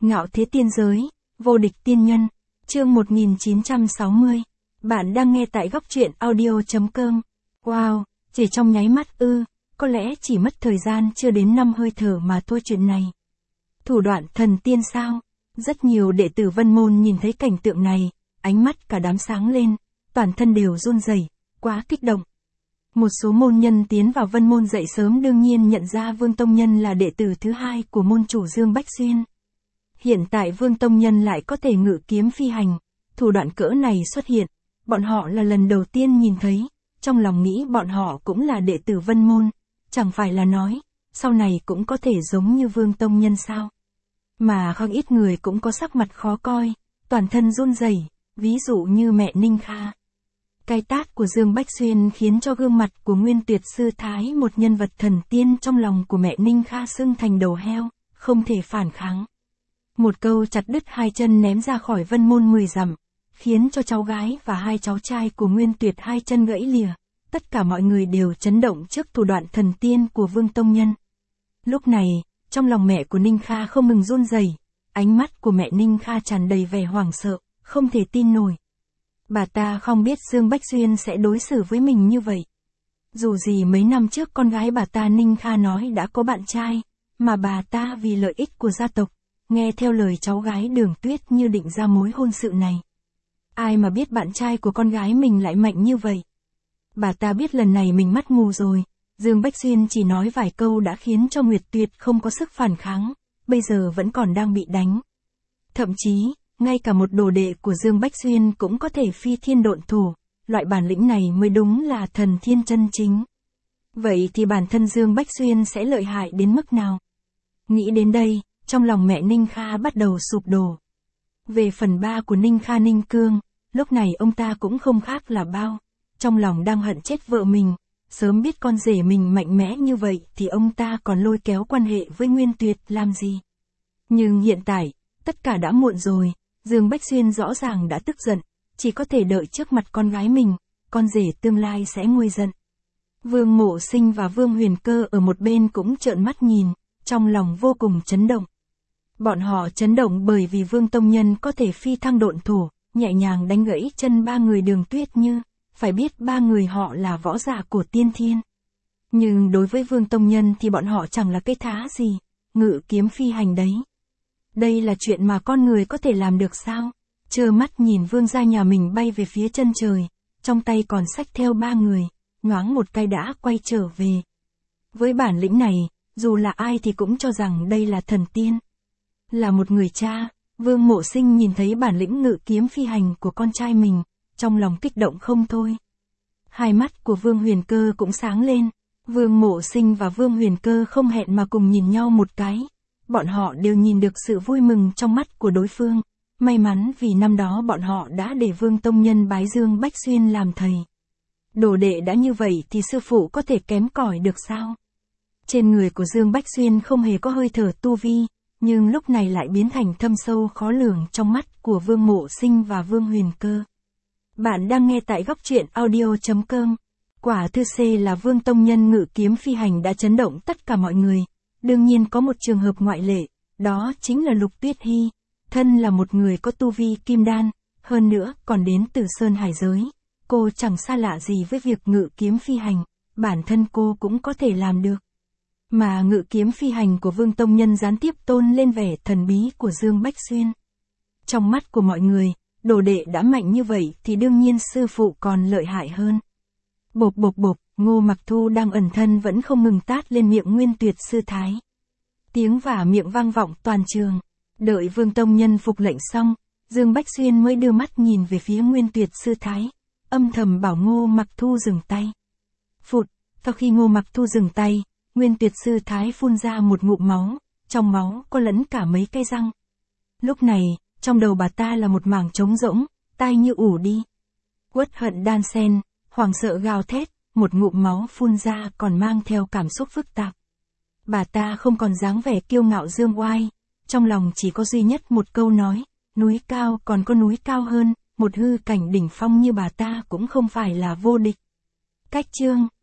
Ngạo thế tiên giới, vô địch tiên nhân, chương 1960. Bạn đang nghe tại góc truyện audio.com. Wow, chỉ trong nháy mắt ư, có lẽ chỉ mất thời gian chưa đến 5 hơi thở mà thôi chuyện này. Thủ đoạn thần tiên sao? Rất nhiều đệ tử Vân Môn nhìn thấy cảnh tượng này, ánh mắt cả đám sáng lên, toàn thân đều run rẩy, quá kích động. Một số môn nhân tiến vào Vân Môn dậy sớm đương nhiên nhận ra Vương Tông Nhân là đệ tử thứ hai của môn chủ Dương Bách Xuyên. Hiện tại Vương Tông Nhân lại có thể ngự kiếm phi hành, thủ đoạn cỡ này xuất hiện, bọn họ là lần đầu tiên nhìn thấy, trong lòng nghĩ bọn họ cũng là đệ tử Vân Môn, chẳng phải là nói, sau này cũng có thể giống như Vương Tông Nhân sao. Mà không ít người cũng có sắc mặt khó coi, toàn thân run rẩy, ví dụ như mẹ Ninh Kha. Cái tát của Dương Bách Xuyên khiến cho gương mặt của Nguyên Tuyệt Sư Thái, một nhân vật thần tiên trong lòng của mẹ Ninh Kha sưng thành đầu heo, không thể phản kháng. Một câu chặt đứt hai chân ném ra khỏi Vân Môn 10 dặm, khiến cho cháu gái và hai cháu trai của Nguyên Tuyệt hai chân gãy lìa. Tất cả mọi người đều chấn động trước thủ đoạn thần tiên của Vương Tông Nhân. Lúc này, trong lòng mẹ của Ninh Kha không ngừng run rẩy, ánh mắt của mẹ Ninh Kha tràn đầy vẻ hoảng sợ, không thể tin nổi. Bà ta không biết Dương Bách Xuyên sẽ đối xử với mình như vậy. Dù gì mấy năm trước con gái bà ta Ninh Kha nói đã có bạn trai, mà bà ta vì lợi ích của gia tộc, nghe theo lời cháu gái Đường Tuyết như định ra mối hôn sự này. Ai mà biết bạn trai của con gái mình lại mạnh như vậy. Bà ta biết lần này mình mắt mù rồi, Dương Bách Xuyên chỉ nói vài câu đã khiến cho Nguyệt Tuyệt không có sức phản kháng, bây giờ vẫn còn đang bị đánh. Thậm chí, ngay cả một đồ đệ của Dương Bách Xuyên cũng có thể phi thiên độn thổ, loại bản lĩnh này mới đúng là thần thiên chân chính. Vậy thì bản thân Dương Bách Xuyên sẽ lợi hại đến mức nào? Nghĩ đến đây, trong lòng mẹ Ninh Kha bắt đầu sụp đổ. Về phần ba của Ninh Kha Ninh Cương, lúc này ông ta cũng không khác là bao, trong lòng đang hận chết vợ mình, sớm biết con rể mình mạnh mẽ như vậy thì ông ta còn lôi kéo quan hệ với Nguyên Tuyệt làm gì. Nhưng hiện tại, tất cả đã muộn rồi, Dương Bách Xuyên rõ ràng đã tức giận, chỉ có thể đợi trước mặt con gái mình, con rể tương lai sẽ nguôi giận. Vương Mộ Sinh và Vương Huyền Cơ ở một bên cũng trợn mắt nhìn, trong lòng vô cùng chấn động. Bọn họ chấn động bởi vì Vương Tông Nhân có thể phi thăng độn thổ, nhẹ nhàng đánh gãy chân ba người Đường Tuyết Như, phải biết ba người họ là võ giả của tiên thiên. Nhưng đối với Vương Tông Nhân thì bọn họ chẳng là cái thá gì, ngự kiếm phi hành đấy. Đây là chuyện mà con người có thể làm được sao? Trơ mắt nhìn vương gia nhà mình bay về phía chân trời, trong tay còn xách theo ba người, nhoáng một cái đã quay trở về. Với bản lĩnh này, dù là ai thì cũng cho rằng đây là thần tiên. Là một người cha, Vương Mộ Sinh nhìn thấy bản lĩnh ngự kiếm phi hành của con trai mình, trong lòng kích động không thôi. Hai mắt của Vương Huyền Cơ cũng sáng lên, Vương Mộ Sinh và Vương Huyền Cơ không hẹn mà cùng nhìn nhau một cái. Bọn họ đều nhìn được sự vui mừng trong mắt của đối phương, may mắn vì năm đó bọn họ đã để Vương Tông Nhân bái Dương Bách Xuyên làm thầy. Đồ đệ đã như vậy thì sư phụ có thể kém cỏi được sao? Trên người của Dương Bách Xuyên không hề có hơi thở tu vi, nhưng lúc này lại biến thành thâm sâu khó lường trong mắt của Vương Mộ Sinh và Vương Huyền Cơ. Bạn đang nghe tại góc truyện audio.com. Quả thư C là Vương Tông Nhân ngự kiếm phi hành đã chấn động tất cả mọi người. Đương nhiên có một trường hợp ngoại lệ, đó chính là Lục Tuyết Hy, thân là một người có tu vi kim đan, hơn nữa còn đến từ Sơn Hải giới. Cô chẳng xa lạ gì với việc ngự kiếm phi hành, bản thân cô cũng có thể làm được. Mà ngự kiếm phi hành của Vương Tông Nhân gián tiếp tôn lên vẻ thần bí của Dương Bách Xuyên. Trong mắt của mọi người, đồ đệ đã mạnh như vậy thì đương nhiên sư phụ còn lợi hại hơn. Bộp bộp bộp, Ngô Mặc Thu đang ẩn thân vẫn không ngừng tát lên miệng Nguyên Tuyệt Sư Thái. Tiếng vả miệng vang vọng toàn trường. Đợi Vương Tông Nhân phục lệnh xong, Dương Bách Xuyên mới đưa mắt nhìn về phía Nguyên Tuyệt Sư Thái, âm thầm bảo Ngô Mặc Thu dừng tay. Phụt, sau khi Ngô Mặc Thu dừng tay, Nguyên Tuyệt Sư Thái phun ra một ngụm máu, trong máu có lẫn cả mấy cây răng. Lúc này, trong đầu bà ta là một mảng trống rỗng, tai như ù đi. Uất hận đan xen, hoảng sợ gào thét, một ngụm máu phun ra còn mang theo cảm xúc phức tạp. Bà ta không còn dáng vẻ kiêu ngạo dương oai, trong lòng chỉ có duy nhất một câu nói, núi cao còn có núi cao hơn, một hư cảnh đỉnh phong như bà ta cũng không phải là vô địch. Cách chương